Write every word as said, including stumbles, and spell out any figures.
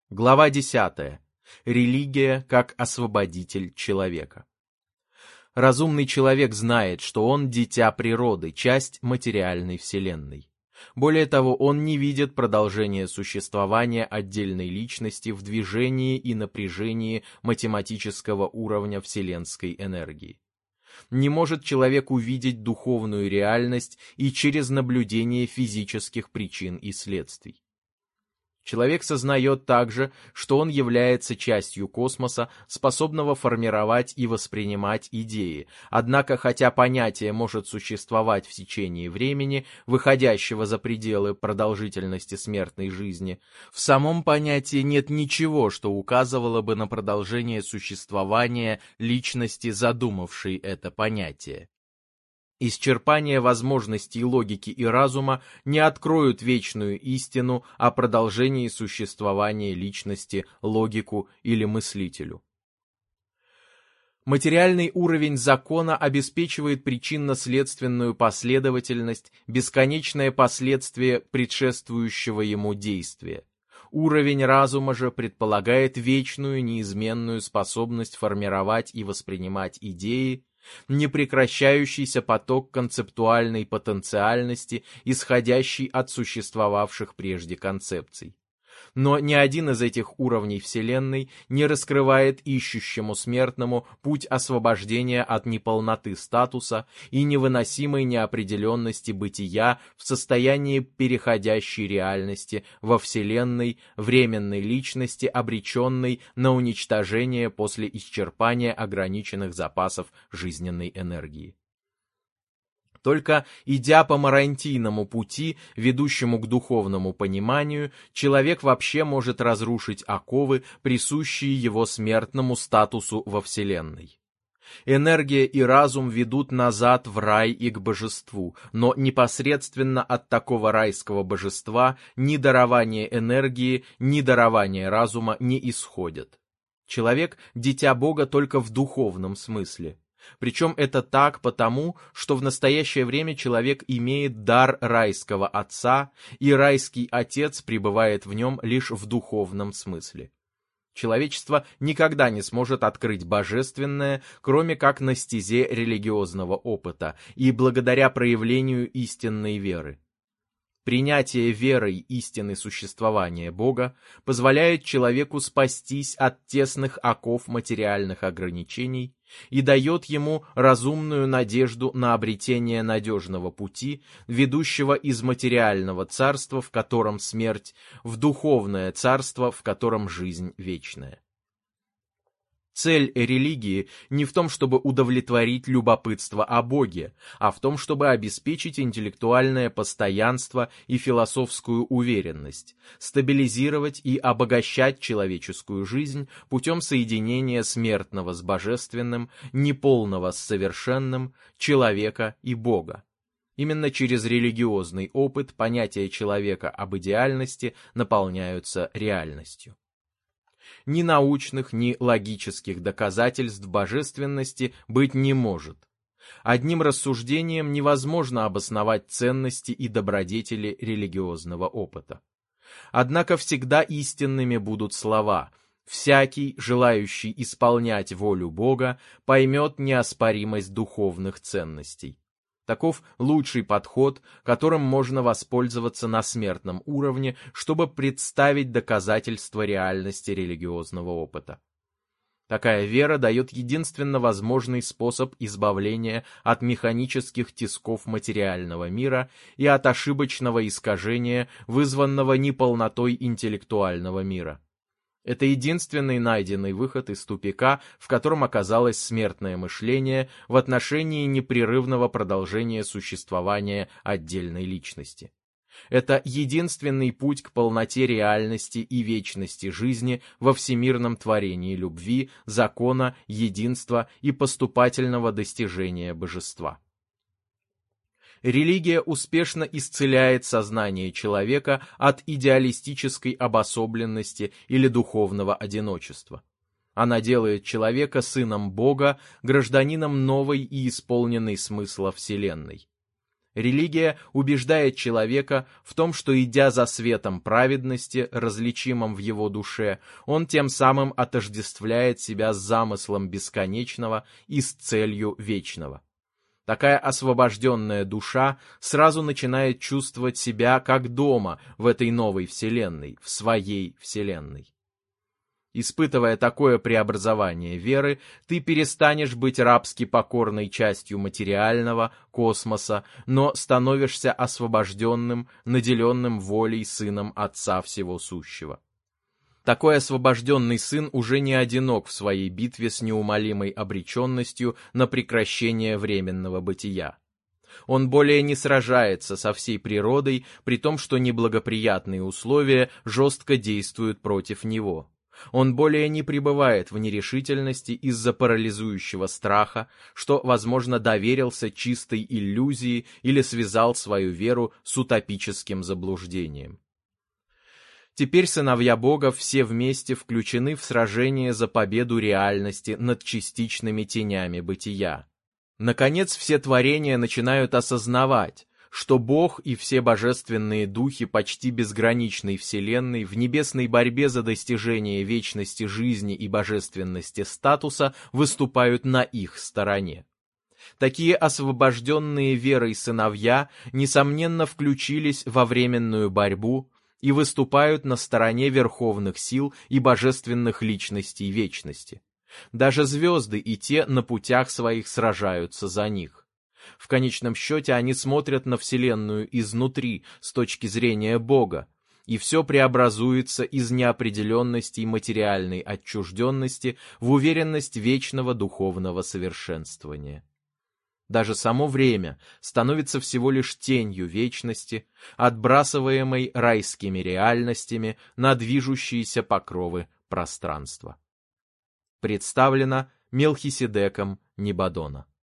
Глава десятая. Религия как освободитель человека. Разумный человек знает, что он дитя природы, часть материальной вселенной. Более того, он не видит продолжения существования отдельной личности в движении и напряжении математического уровня вселенской энергии. Не может человек увидеть духовную реальность и через наблюдение физических причин и следствий. Человек сознает также, что он является частью космоса, способного формировать и воспринимать идеи, однако хотя понятие может существовать в течение времени, выходящего за пределы продолжительности смертной жизни, в самом понятии нет ничего, что указывало бы на продолжение существования личности, задумавшей это понятие. Исчерпание возможностей логики и разума не откроют вечную истину о продолжении существования личности, логику или мыслителю. Материальный уровень закона обеспечивает причинно-следственную последовательность, бесконечное последствие предшествующего ему действия. Уровень разума же предполагает вечную неизменную способность формировать и воспринимать идеи, непрекращающийся поток концептуальной потенциальности, исходящий от существовавших прежде концепций. Но ни один из этих уровней Вселенной не раскрывает ищущему смертному путь освобождения от неполноты статуса и невыносимой неопределенности бытия в состоянии переходящей реальности во Вселенной, временной личности, обреченной на уничтожение после исчерпания ограниченных запасов жизненной энергии. Только идя по марантийному пути, ведущему к духовному пониманию, человек вообще может разрушить оковы, присущие его смертному статусу во Вселенной. Энергия и разум ведут назад в рай и к божеству, но непосредственно от такого райского божества ни дарование энергии, ни дарование разума не исходят. Человек – дитя Бога только в духовном смысле. Причем это так потому, что в настоящее время человек имеет дар райского отца, и райский отец пребывает в нем лишь в духовном смысле. Человечество никогда не сможет открыть божественное, кроме как на стезе религиозного опыта и благодаря проявлению истинной веры. Принятие верой истины существования Бога позволяет человеку спастись от тесных оков материальных ограничений и дает ему разумную надежду на обретение надежного пути, ведущего из материального царства, в котором смерть, в духовное царство, в котором жизнь вечная. Цель религии не в том, чтобы удовлетворить любопытство о Боге, а в том, чтобы обеспечить интеллектуальное постоянство и философскую уверенность, стабилизировать и обогащать человеческую жизнь путем соединения смертного с божественным, неполного с совершенным, человека и Бога. Именно через религиозный опыт понятия человека об идеальности наполняются реальностью. Ни научных, ни логических доказательств божественности быть не может. Одним рассуждением невозможно обосновать ценности и добродетели религиозного опыта. Однако всегда истинными будут слова: «Всякий, желающий исполнять волю Бога, поймет неоспоримость духовных ценностей». Таков лучший подход, которым можно воспользоваться на смертном уровне, чтобы представить доказательства реальности религиозного опыта. Такая вера дает единственно возможный способ избавления от механических тисков материального мира и от ошибочного искажения, вызванного неполнотой интеллектуального мира. Это единственный найденный выход из тупика, в котором оказалось смертное мышление в отношении непрерывного продолжения существования отдельной личности. Это единственный путь к полноте реальности и вечности жизни во всемирном творении любви, закона, единства и поступательного достижения божества. Религия успешно исцеляет сознание человека от идеалистической обособленности или духовного одиночества. Она делает человека сыном Бога, гражданином новой и исполненной смысла Вселенной. Религия убеждает человека в том, что, идя за светом праведности, различимым в его душе, он тем самым отождествляет себя с замыслом бесконечного и с целью вечного. Такая освобожденная душа сразу начинает чувствовать себя как дома в этой новой вселенной, в своей вселенной. Испытывая такое преобразование веры, ты перестанешь быть рабски покорной частью материального космоса, но становишься освобожденным, наделенным волей сыном Отца Всего Сущего. Такой освобожденный сын уже не одинок в своей битве с неумолимой обреченностью на прекращение временного бытия. Он более не сражается со всей природой, при том, что неблагоприятные условия жестко действуют против него. Он более не пребывает в нерешительности из-за парализующего страха, что, возможно, доверился чистой иллюзии или связал свою веру с утопическим заблуждением. Теперь сыновья Бога все вместе включены в сражение за победу реальности над частичными тенями бытия. Наконец, все творения начинают осознавать, что Бог и все божественные духи почти безграничной вселенной в небесной борьбе за достижение вечности жизни и божественности статуса выступают на их стороне. Такие освобожденные верой сыновья, несомненно, включились во временную борьбу и выступают на стороне верховных сил и божественных личностей вечности. Даже звезды и те на путях своих сражаются за них. В конечном счете они смотрят на Вселенную изнутри, с точки зрения Бога, и все преобразуется из неопределенности и материальной отчужденности в уверенность вечного духовного совершенствования. Даже само время становится всего лишь тенью вечности, отбрасываемой райскими реальностями на движущиеся покровы пространства. Представлено Мелхиседеком Небадона.